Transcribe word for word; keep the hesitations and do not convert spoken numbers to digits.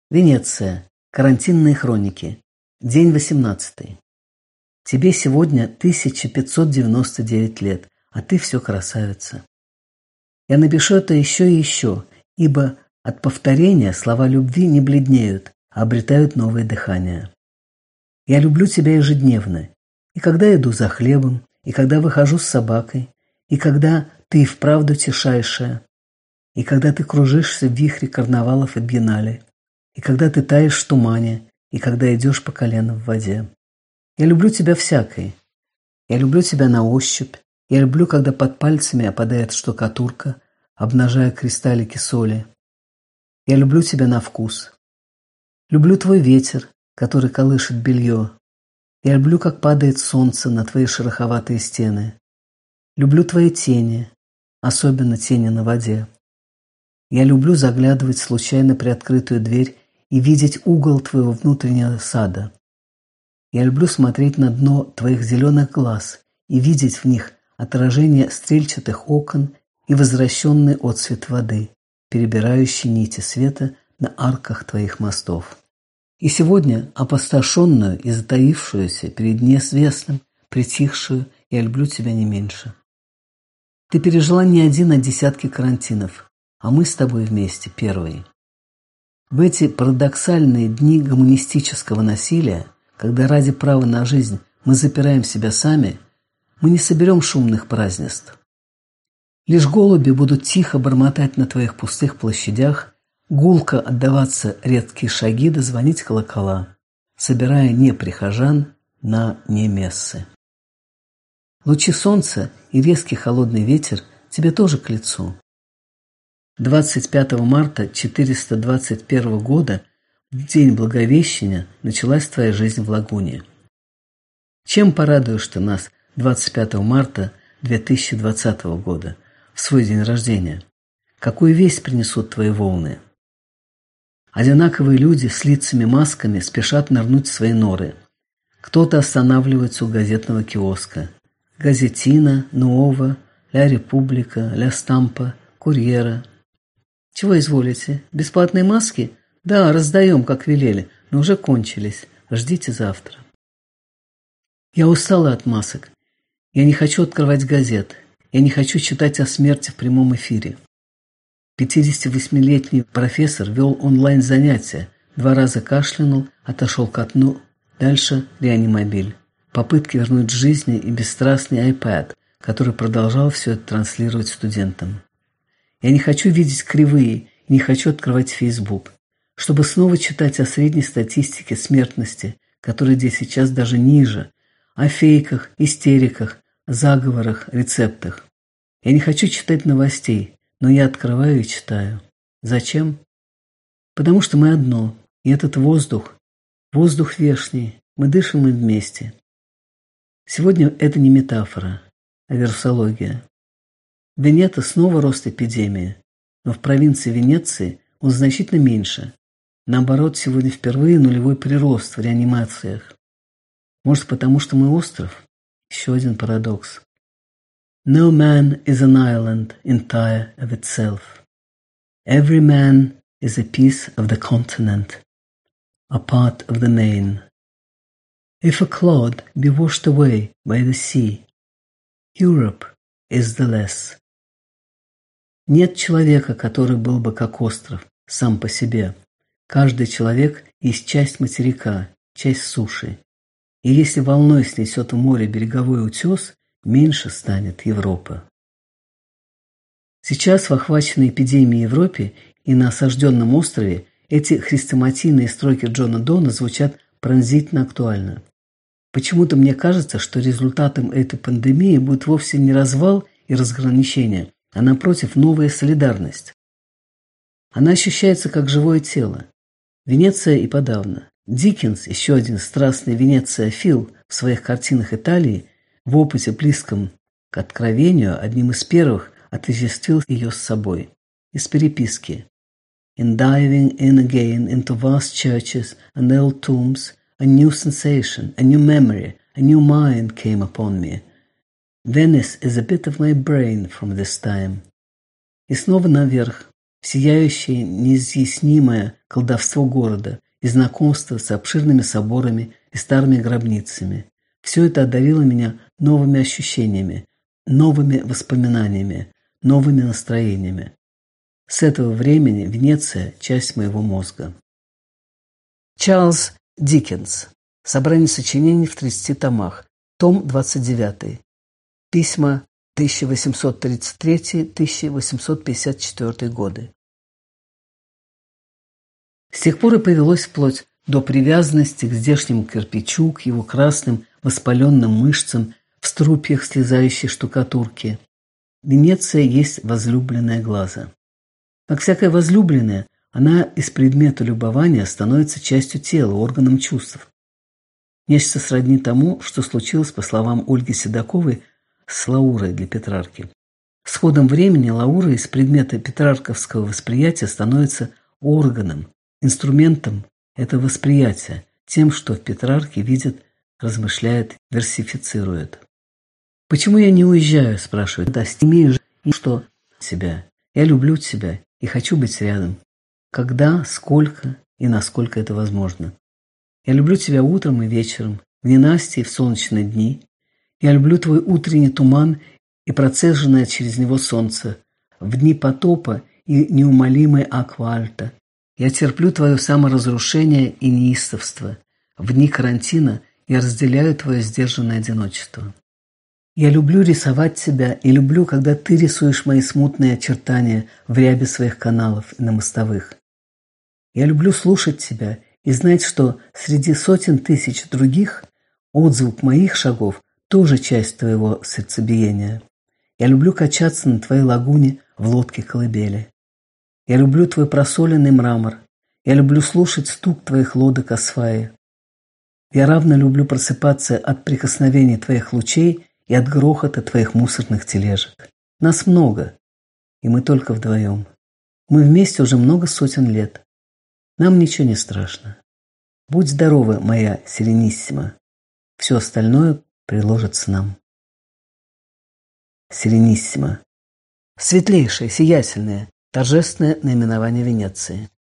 Венеция. Карантинные хроники. День восемнадцатый. Тебе сегодня тысяча пятьсот девяносто девять лет, а ты все красавица. Я напишу это еще и еще, ибо от повторения слова любви не бледнеют, а обретают новое дыхание. Я люблю тебя ежедневно, и когда иду за хлебом, и когда выхожу с собакой, и когда ты и вправду тишайшая, и когда ты кружишься в вихре карнавалов и бьеннале, и когда ты таешь в тумане, и когда идешь по колено в воде. Я люблю тебя всякой. Я люблю тебя на ощупь. Я люблю, когда под пальцами опадает штукатурка, обнажая кристаллики соли. Я люблю тебя на вкус. Люблю твой ветер, который колышет белье. Я люблю, как падает солнце на твои шероховатые стены. Люблю твои тени, особенно тени на воде. Я люблю заглядывать в случайно приоткрытую дверь и видеть угол твоего внутреннего сада. Я люблю смотреть на дно твоих зеленых глаз и видеть в них отражение стрельчатых окон и возвращенный отсвет воды, перебирающий нити света на арках твоих мостов. И сегодня опустошенную и затаившуюся перед неизвестным, притихшую, я люблю тебя не меньше. Ты пережила не один, а десятки карантинов, а мы с тобой вместе первые. В эти парадоксальные дни гуманистического насилия, когда ради права на жизнь мы запираем себя сами, мы не соберем шумных празднеств. Лишь голуби будут тихо бормотать на твоих пустых площадях, гулко отдаваться редкие шаги да звонить колокола, собирая не прихожан на не мессы. Лучи солнца и резкий холодный ветер тебе тоже к лицу. двадцать пятого марта четыреста двадцать первого года, в день Благовещения, началась твоя жизнь в Лагуне. Чем порадуешь ты нас двадцать пятого марта две тысячи двадцатого года, в свой день рождения? Какую весть принесут твои волны? Одинаковые люди с лицами-масками спешат нырнуть в свои норы. Кто-то останавливается у газетного киоска. Газетина, Нуова, Ля Република, Ля Стампа, Курьера. Чего изволите? Бесплатные маски? Да, раздаем, как велели, но уже кончились. Ждите завтра. Я устала от масок. Я не хочу открывать газет. Я не хочу читать о смерти в прямом эфире. пятидесятивосьмилетний профессор вел онлайн-занятия, два раза кашлянул, отошел ко дну, дальше реанимобиль. Попытки вернуть жизни и бесстрастный iPad, который продолжал все это транслировать студентам. Я не хочу видеть кривые, не хочу открывать Facebook, чтобы снова читать о средней статистике смертности, которая здесь сейчас даже ниже, о фейках, истериках, заговорах, рецептах. Я не хочу читать новостей, но я открываю и читаю. Зачем? Потому что мы одно, и этот воздух, воздух вешний, мы дышим им вместе. Сегодня это не метафора, а вирусология. В Венето снова рост эпидемии, но в провинции Венеции он значительно меньше. Наоборот, сегодня впервые нулевой прирост в реанимациях. Может, потому что мы остров? Еще один парадокс. No man is an island entire of itself. Every man is a piece of the continent, a part of the main. If a cloud be washed away by the sea, Europe is the less. Нет человека, который был бы как остров, сам по себе. Каждый человек есть часть материка, часть суши. И если волной снесет в море береговой утес, меньше станет Европа. Сейчас в охваченной эпидемией Европе и на осажденном острове эти хрестоматийные строки Джона Дона звучат пронзительно актуально. Почему-то мне кажется, что результатом этой пандемии будет вовсе не развал и разграничение, а напротив новая солидарность. Она ощущается как живое тело. Венеция и подавно. Диккенс, еще один страстный венециофил, в своих картинах Италии, в опыте близком к откровению, одним из первых отождествил ее с собой. Из переписки. In diving in again into vast churches and old tombs, a new sensation, a new memory, a new mind came upon me. Venice is a bit of my brain from this time. И снова наверх, сияющее неизъяснимое колдовство города и знакомство с обширными соборами и старыми гробницами. Все это одарило меня новыми ощущениями, новыми воспоминаниями, новыми настроениями. С этого времени Венеция – часть моего мозга. Чарльз Диккенс. Собрание сочинений в тридцати томах. Том двадцать девятый. Письма тысяча восемьсот тридцать третий — тысяча восемьсот пятьдесят четвёртый годы. С тех пор и повелось вплоть до привязанности к здешнему кирпичу, к его красным воспаленным мышцам в струпьях слезающей штукатурки. Венеция есть возлюбленная глаза. Как всякая возлюбленная, она из предмета любования становится частью тела, органом чувств. Нечто сродни тому, что случилось, по словам Ольги Седоковой, с Лаурой для Петрарки. С ходом времени Лаура из предмета петрарковского восприятия становится органом, инструментом этого восприятия, тем, что в Петрарке видит, размышляет, версифицирует. «Почему я не уезжаю?» – спрашивает. «Да, имею же и что себя. Я люблю тебя и хочу быть рядом. Когда, сколько и насколько это возможно. Я люблю тебя утром и вечером, в ненастье и в солнечные дни. Я люблю твой утренний туман и процеженное через него солнце, в дни потопа и неумолимой аквальта. Я терплю твое саморазрушение и неистовство. В дни карантина я разделяю твое сдержанное одиночество. Я люблю рисовать тебя и люблю, когда ты рисуешь мои смутные очертания в рябе своих каналов и на мостовых. Я люблю слушать тебя и знать, что среди сотен тысяч других отзвук моих шагов тоже часть твоего сердцебиения. Я люблю качаться на твоей лагуне в лодке-колыбели. Я люблю твой просоленный мрамор. Я люблю слушать стук твоих лодок о свае. Я равно люблю просыпаться от прикосновений твоих лучей и от грохота твоих мусорных тележек. Нас много, и мы только вдвоем. Мы вместе уже много сотен лет. Нам ничего не страшно. Будь здорова, моя Серениссима. Все остальное приложится нам. Серениссима. Светлейшее, сиятельное, торжественное наименование Венеции.